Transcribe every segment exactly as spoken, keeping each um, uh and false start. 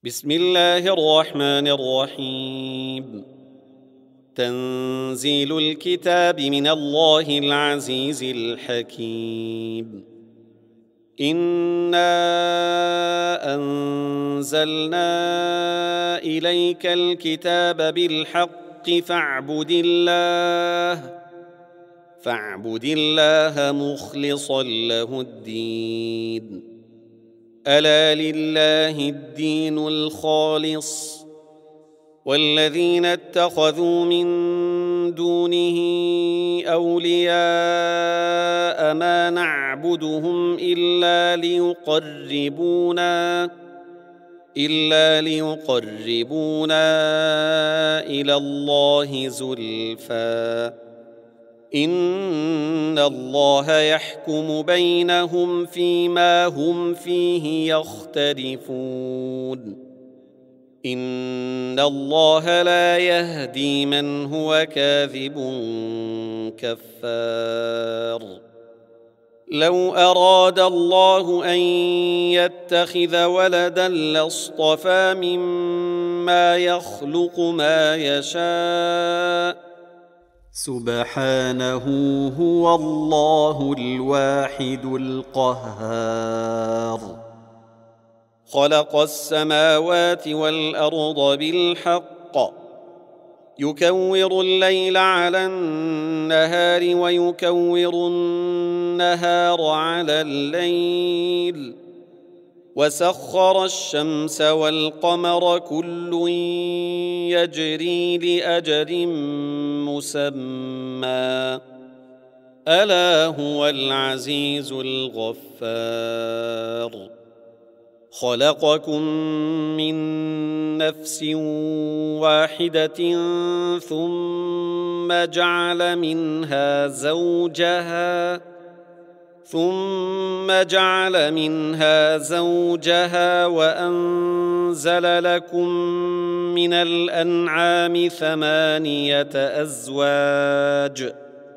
بسم الله الرحمن الرحيم. تنزيل الكتاب من الله العزيز الحكيم. إنا أنزلنا إليك الكتاب بالحق فاعبد الله فاعبد الله مخلصا له الدين. ألا لله الدين الخالص والذين اتخذوا من دونه أولياء ما نعبدهم إلا ليقربونا إلا ليقربونا إلى الله زلفى إن الله يحكم بينهم فيما هم فيه يختلفون. إن الله لا يهدي من هو كاذب كفار. لو أراد الله أن يتخذ ولدا لاصطفى مما يخلق ما يشاء سبحانه هو الله الواحد القهار. خلق السماوات والأرض بالحق يكور الليل على النهار ويكور النهار على الليل وسخر الشمس والقمر كل يجري لأجل مسمى ألا هو العزيز الغفار. خلقكم من نفس واحدة ثم جعل منها زوجها ثم جعل منها زوجها وأنزل لكم من الأنعام ثمانية أزواج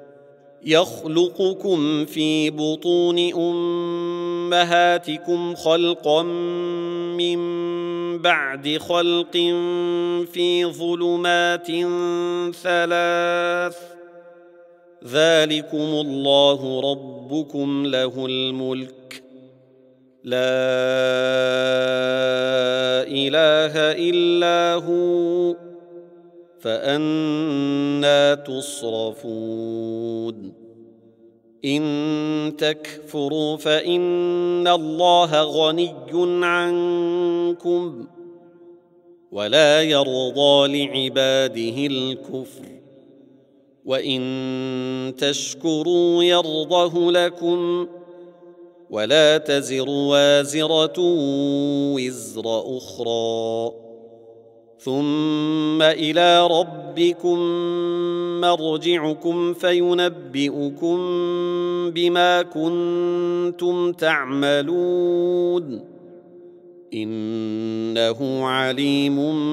يخلقكم في بطون أمهاتكم خلقا من بعد خلق في ظلمات ثلاث ذلكم الله ربكم له الملك لا إله إلا هو فأنى تصرفون. إن تكفروا فإن الله غني عنكم ولا يرضى لعباده الكفر وإن تشكروا يرضه لكم ولا تزر وازرة وزر أخرى ثم إلى ربكم مرجعكم فينبئكم بما كنتم تعملون إنه عليم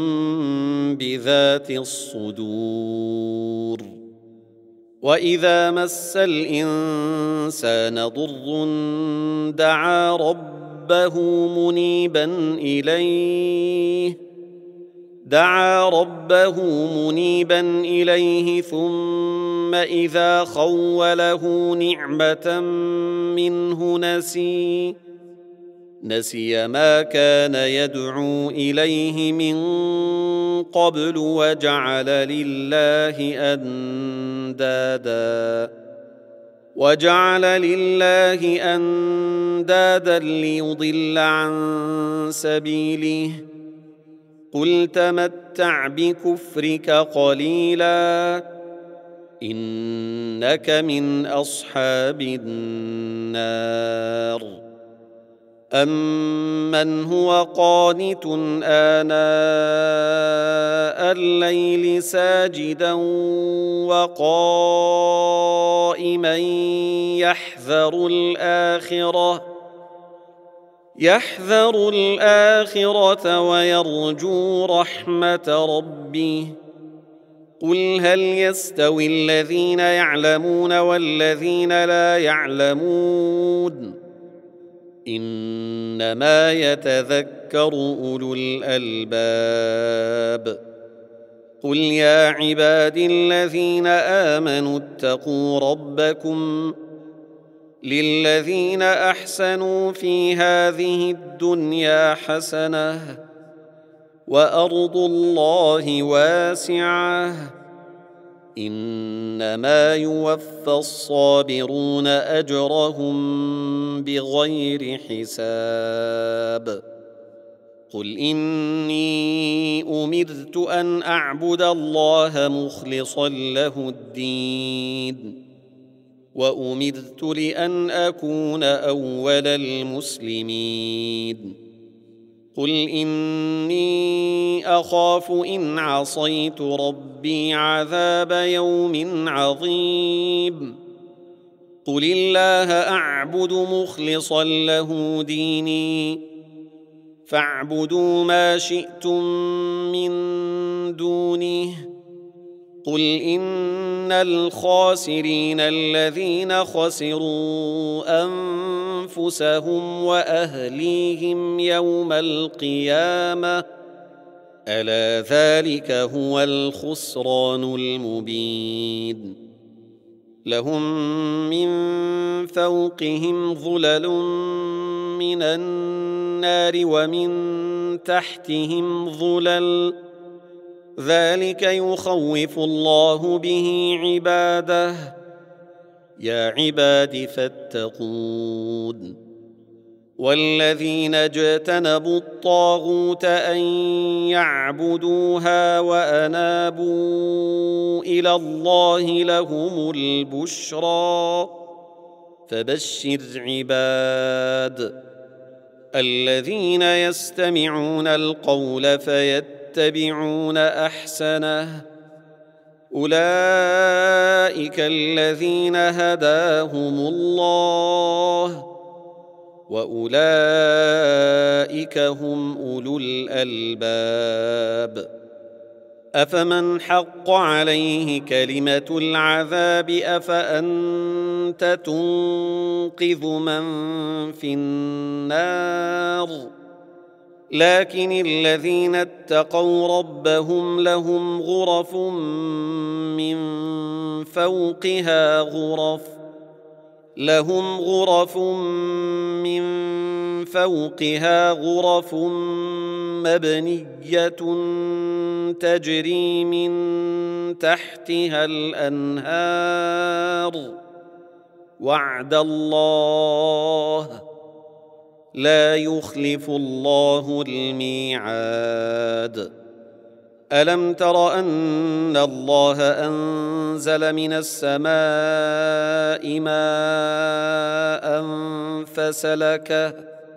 بذات الصدور. وإذا مس الإنسان ضر دعا ربه منيبا إليه دعا ربه منيبا إليه ثم إذا خوله نعمة منه نسي نسي ما كان يدعو إليه من قبل وجعل لله أندادا وجعل لله أندادا ليضل عن سبيله قل تمتع بكفرك قليلا إنك من أصحاب النار. أمن هو قانت آناء الليل ساجدا وقائما يحذر الآخرة يحذر الآخرة ويرجو رحمة ربه قل هل يستوي الذين يعلمون والذين لا يعلمون إنما يتذكر أولو الألباب. قل يا عبادي الذين آمنوا اتقوا ربكم للذين أحسنوا في هذه الدنيا حسنة وأرض الله واسعة إنما يوفى الصابرون أجرهم بغير حساب. قل إني أمرت أن أعبد الله مخلصا له الدين وأمرت لأن أكون أول المسلمين. قل إني أخاف إن عصيت ربي عذاب يوم عظيم. قل الله أعبد مخلصا له ديني فاعبدوا ما شئتم من دونه. قل إن الخاسرين الذين خسروا أنفسهم وأهليهم يوم القيامة ألا ذلك هو الخسران المبين. لهم من فوقهم ظلل من النار ومن تحتهم ظلل ذلك يخوف الله به عباده يا عباد فاتقون. والذين اجتنبوا الطاغوت أن يعبدوها وأنابوا إلى الله لهم البشرى فبشر عباد الذين يستمعون القول فيتبعون أحسنه أولئك الذين هداهم الله وأولئك هم أولو الألباب. أفمن حق عليه كلمة العذاب أفأنت تنقذ من في النار. لكن الذين اتقوا ربهم لهم غرف من فوقها غرف لهم غرف من فوقها غرف مبنية تجري من تحتها الأنهار وعد الله لا يخلف الله الميعاد. ألم تر أن الله أنزل من السماء ماء فسلكه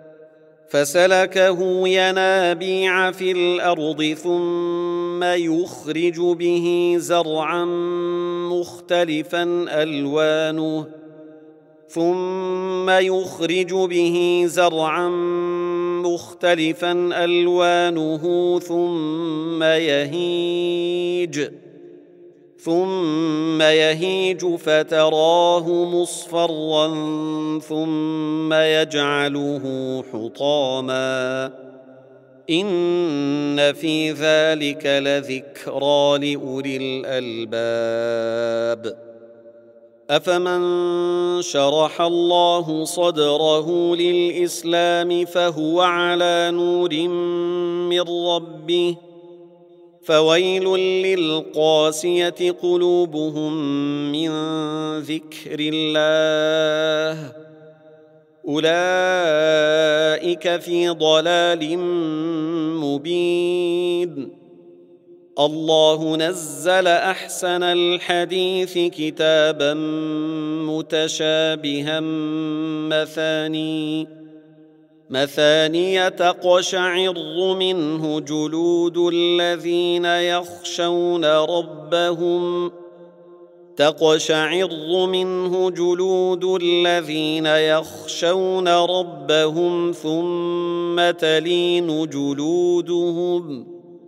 فسلكه ينابيع في الأرض ثم يخرج به زرعا مختلفا ألوانه ثم يخرج به زرعا مختلفا ألوانه ثم يهيج ثم يهيج فتراه مصفرا ثم يجعله حطاما إن في ذلك لذكرى لأولي الألباب. أفمن شرح الله صدره للإسلام فهو على نور من ربه فويل للقاسية قلوبهم من ذكر الله أولئك في ضلال مبين. الله نزل أحسن الحديث كتابا متشابها مثاني مثانية تقشعر منه جلود الذين يخشون ربهم تقشعر منه جلود الذين يخشون ربهم ثم تلين جلودهم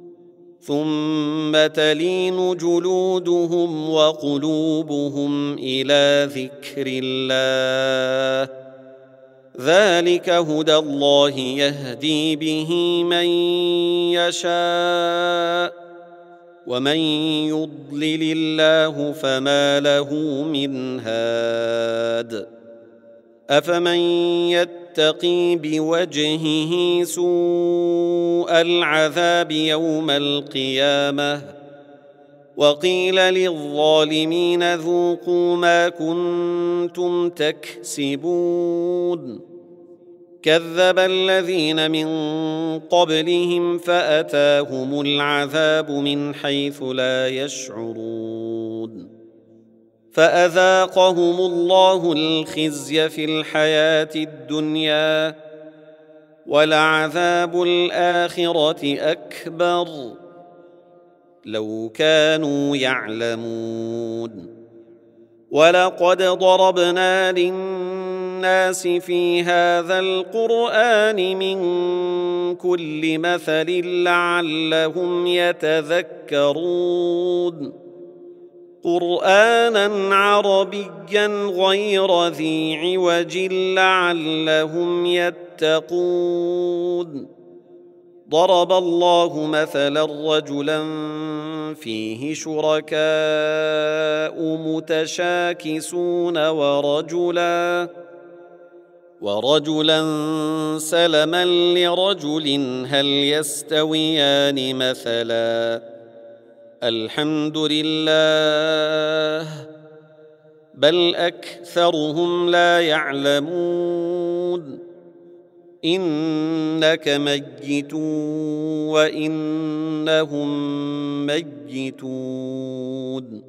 ثم تلين جلودهم وقلوبهم إلى ذكر الله ذلك هدى الله يهدي به من يشاء ومن يضلل الله فما له من هاد أفمن يتقي بوجهه سوء العذاب يوم القيامة وقيل للظالمين ذوقوا ما كنتم تكسبون كذب الذين من قبلهم فأتاهم العذاب من حيث لا يشعرون فأذاقهم الله الخزي في الحياة الدنيا ولعذاب الآخرة أكبر لو كانوا يعلمون ولقد ضربنا للناس في هذا القرآن من كل مثل لعلهم يتذكرون قرآنا عربيا غير ذي عوج لعلهم يتقون ضرب الله مثلا رجلا فيه شركاء متشاكسون ورجلا ورجلا سلما لرجل هل يستويان مثلا الحمد لله بل أكثرهم لا يعلمون إنك ميت وإنهم ميتون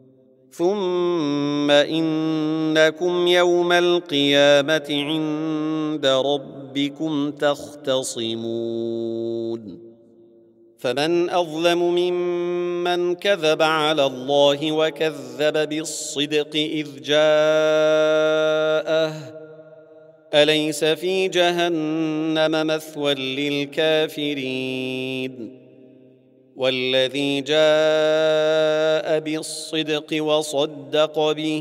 ثم إنكم يوم القيامة عند ربكم تختصمون فمن أظلم ممن كذب على الله وكذب بالصدق إذ جاءه أليس في جهنم مثوى للكافرين والذي جاء بالصدق وصدق به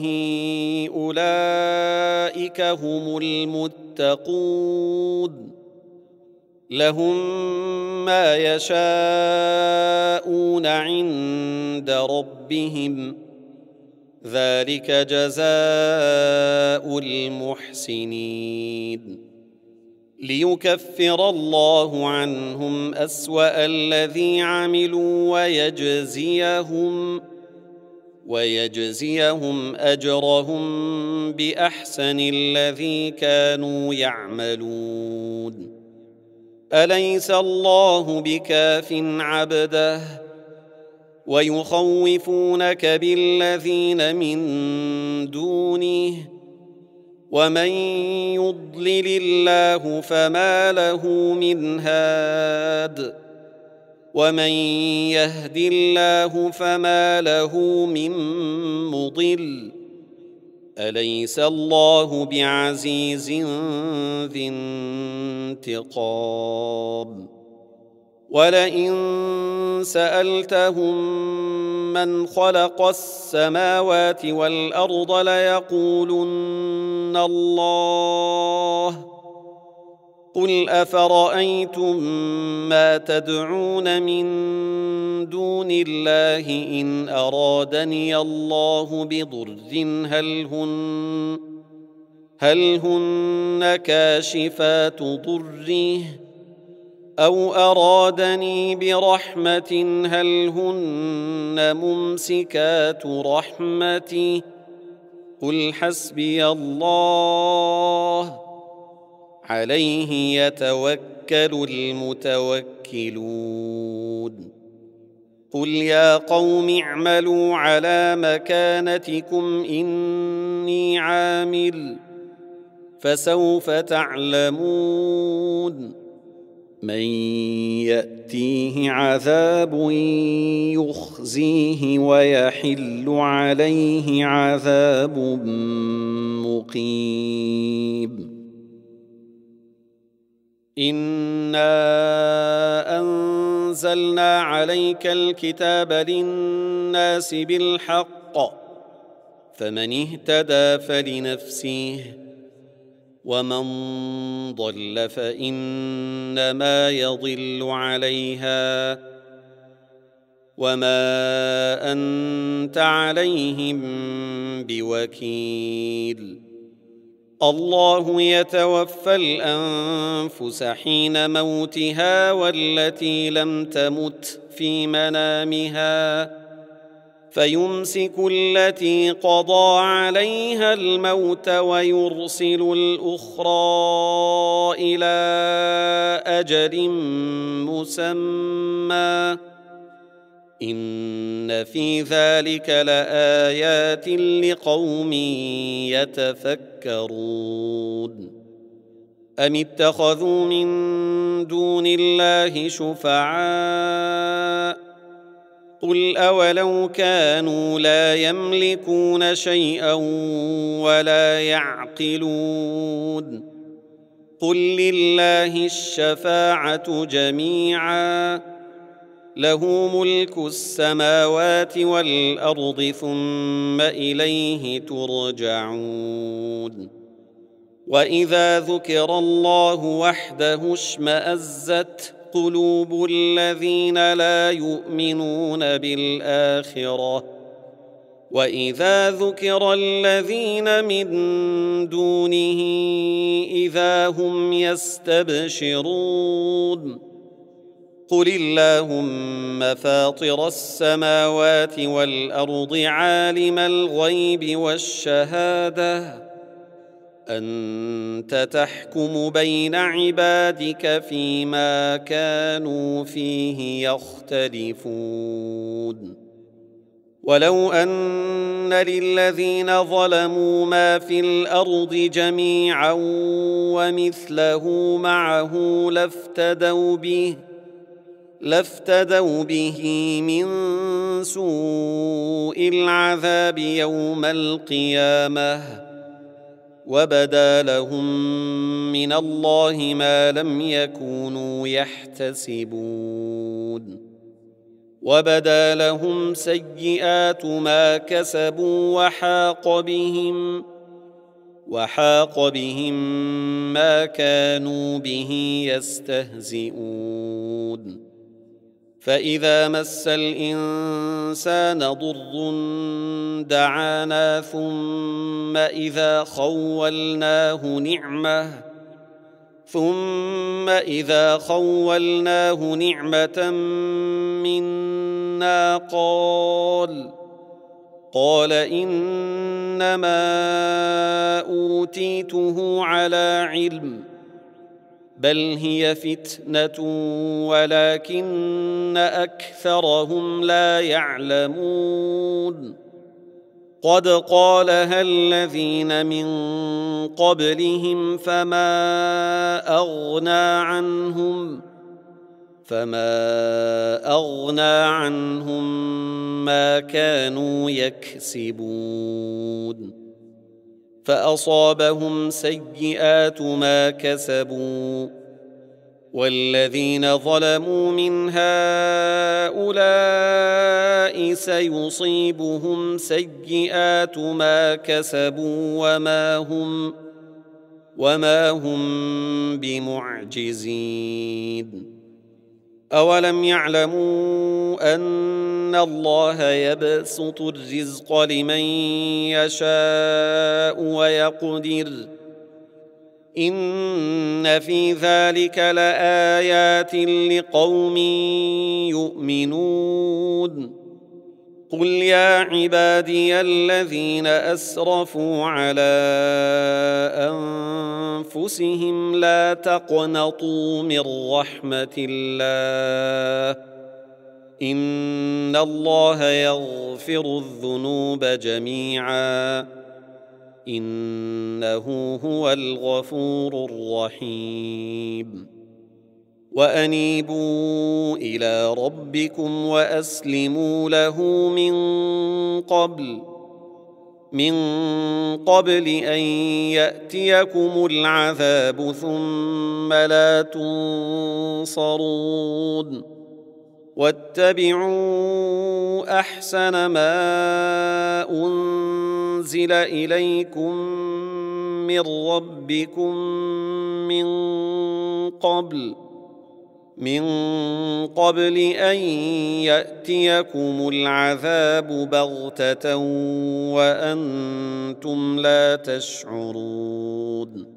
أولئك هم المتقون لهم ما يشاءون عند ربهم ذلك جزاء المحسنين ليكفر الله عنهم أسوأ الذي عملوا ويجزيهم ويجزيهم أجرهم بأحسن الذي كانوا يعملون أليس الله بكاف عبده ويخوفونك بالذين من دونه ومن يضلل الله فما له من هاد ومن يهد الله فما له من مضل أليس الله بعزيز ذي انتقام ولئن سألتهم من خلق السماوات والأرض ليقولن الله قل أفرأيتم ما تدعون من دون الله إن أرادني الله بضر هل هن هل هن كاشفات ضره أو أرادني برحمة هل هن ممسكات رحمته قل حسبي الله عليه يتوكل المتوكلون قل يا قوم اعملوا على مكانتكم إني عامل فسوف تعلمون من يأتيه عذاب يخزيه ويحل عليه عذاب مقيم إنا أنزلنا عليك الكتاب للناس بالحق فمن اهتدى فلنفسه ومن ضل فإنما يضل عليها وما أنت عليهم بوكيل. الله يتوفى الأنفس حين موتها والتي لم تمت في منامها فيمسك التي قضى عليها الموت ويرسل الأخرى إلى أجل مسمى إن في ذلك لآيات لقوم يتفكرون. أم اتخذوا من دون الله شفعاء قل أولو كانوا لا يملكون شيئا ولا يعقلون قل لله الشفاعة جميعا له ملك السماوات والأرض ثم إليه ترجعون. وإذا ذكر الله وحده اشمأزت قلوب الذين لا يؤمنون بالآخرة وإذا ذكر الذين من دونه إذا هم يستبشرون قل اللهم فاطر السماوات والأرض عالم الغيب والشهادة أنت تحكم بين عبادك فيما كانوا فيه يختلفون. ولو أن للذين ظلموا ما في الأرض جميعا ومثله معه لافتدوا به لافتدوا به من سوء العذاب يوم القيامة وبدا لهم من الله ما لم يكونوا يحتسبون وبدا لهم سيئات ما كسبوا وحاق بهم وحاق بهم ما كانوا به يستهزئون. فإذا مس الإنسان ضر دعانا ثم إذا خولناه نعمة ثم إذا خولناه نعمة منا قال قال إنما أوتيته على علم بل هي فتنة ولكن أكثرهم لا يعلمون قد قالها الذين من قبلهم فما أغنى عنهم فما أغنى عنهم ما كانوا يكسبون فأصابهم سيئات ما كسبوا والذين ظلموا من هؤلاء سيصيبهم سيئات ما كسبوا وما هم وما هم بمعجزين. أولم يعلموا أن الله يبسط الرزق لمن يشاء ويقدر إن في ذلك لآيات لقوم يؤمنون. قل يا عبادي الذين أسرفوا على أنفسهم لا تقنطوا من رحمة الله إن الله يغفر الذنوب جميعا إنه هو الغفور الرحيم. وأنيبوا إلى ربكم وأسلموا له من قبل من قبل أن يأتيكم العذاب ثم لا تنصرون واتبعوا أحسن ما أنزل إليكم من ربكم من قبل من قبل أن يأتيكم العذاب بغتة وأنتم لا تشعرون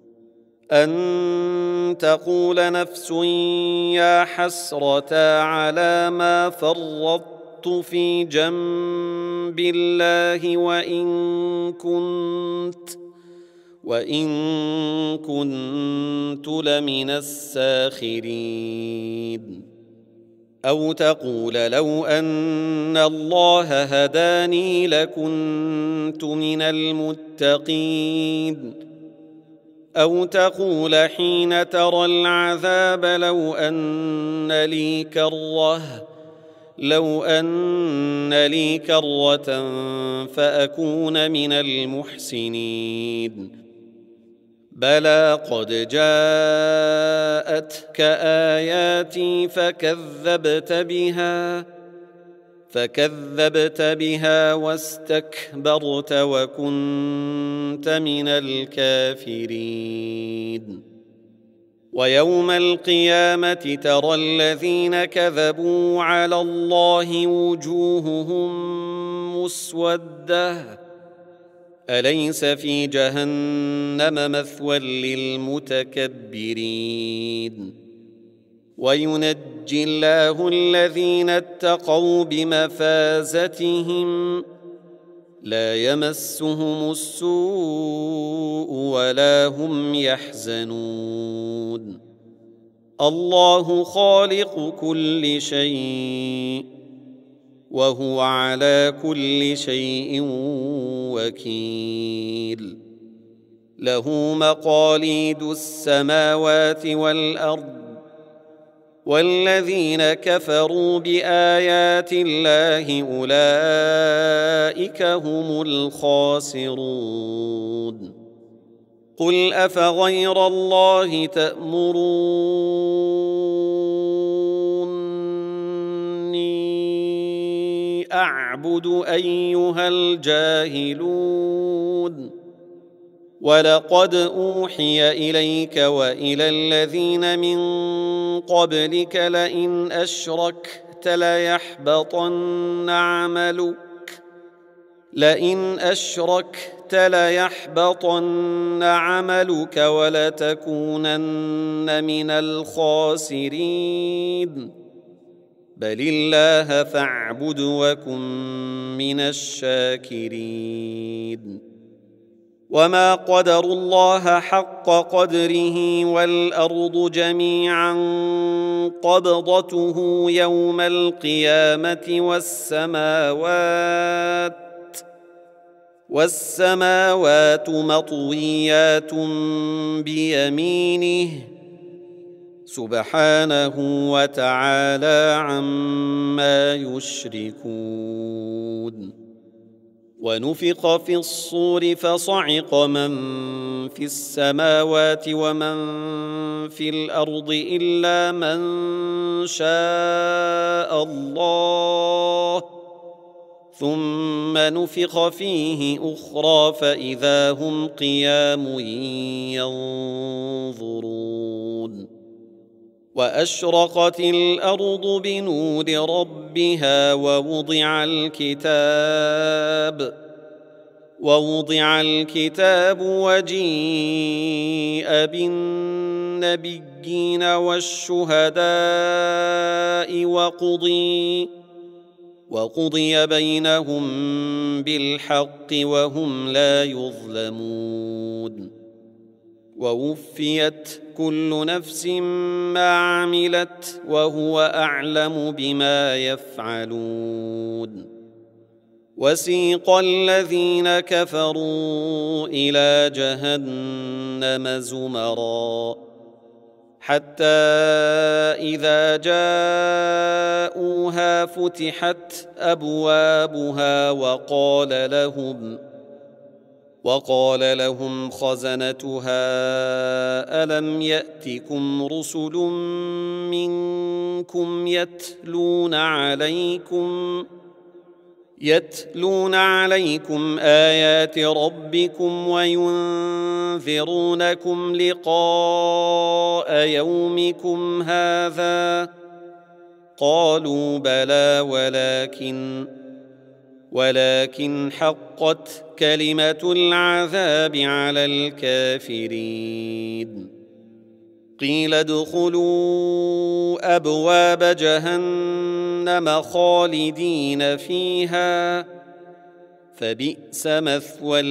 أن تقول نفس يا حسرة على ما فرطت في جنب الله وإن كنت وإن كنت لمن الساخرين أو تقول لو أن الله هداني لكنت من المتقين أو تقول حين ترى العذاب لو أن لي كرة لو أن لي كرة فأكون من المحسنين بلى قد جاءتك آياتي فكذبت بها فكذبت بها واستكبرت وكنت من الكافرين ويوم القيامة ترى الذين كذبوا على الله وجوههم مسودة أليس في جهنم مثوى للمتكبرين وينجي الله الذين اتقوا بمفازتهم لا يمسهم السوء ولا هم يحزنون الله خالق كل شيء وهو على كل شيء وكيل له مقاليد السماوات والأرض والذين كفروا بآيات الله أولئك هم الخاسرون قل أفغير الله تأمروني أعبد أيها الجاهلون ولقد أوحي إليك وإلى الذين من قبلك لئن أشركت ليحبطن عملك لئن أشركت ليحبطن عملك ولتكونن من الخاسرين بل الله فاعبد وكن من الشاكرين وما قدروا الله حق قدره والأرض جميعا قبضته يوم القيامة والسماوات والسماوات مطويات بيمينه سبحانه وتعالى عما يشركون ونفخ في الصور فصعق من في السماوات ومن في الأرض إلا من شاء الله ثم نفخ فيه أخرى فإذا هم قيام ينظرون وأشرقت الأرض بنور ربها ووضع الكتاب ووضع الكتاب وجيء بالنبيين والشهداء وقضي وقضي بينهم بالحق وهم لا يظلمون ووفيت كل نفس ما عملت وهو أعلم بما يفعلون وسيق الذين كفروا إلى جهنم زمرا حتى إذا جاءوها فتحت أبوابها وقال لهم وقال لهم خزنتها ألم يأتكم رسل منكم يتلون عليكم يتلون عليكم آيات ربكم وينذرونكم لقاء يومكم هذا قالوا بلى ولكن ولكن حقت كلمة العذاب على الكافرين قيل ادخلوا أبواب جهنم خالدين فيها فبئس مثوى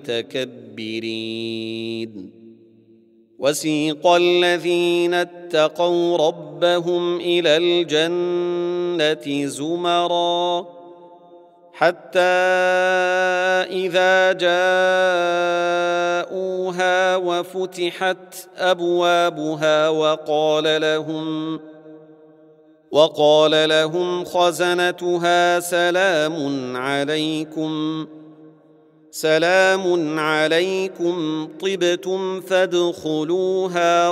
المتكبرين وسيق الذين اتقوا ربهم إلى الجنة زمرًا حتى إذا جاءوها وفتحت أبوابها وقال لهم وقال لهم خزنتها سلام عليكم سلام عليكم طبتم فادخلوها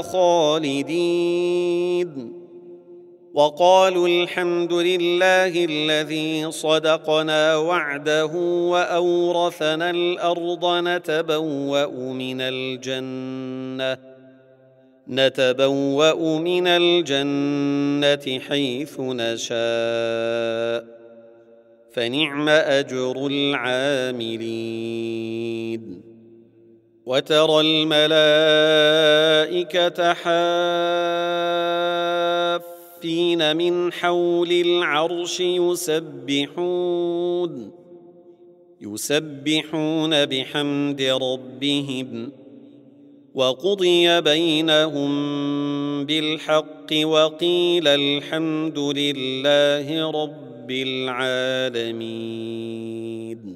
خالدين وقالوا الحمد لله الذي صدقنا وعده وأورثنا الأرض نتبوأ من الجنة نتبوأ من الجنة حيث نشاء فنعم أجر العاملين وترى الملائكة حافين من حول العرش يسبحون يسبحون بحمد ربهم وقضي بينهم بالحق وقيل الحمد لله رب العالمين.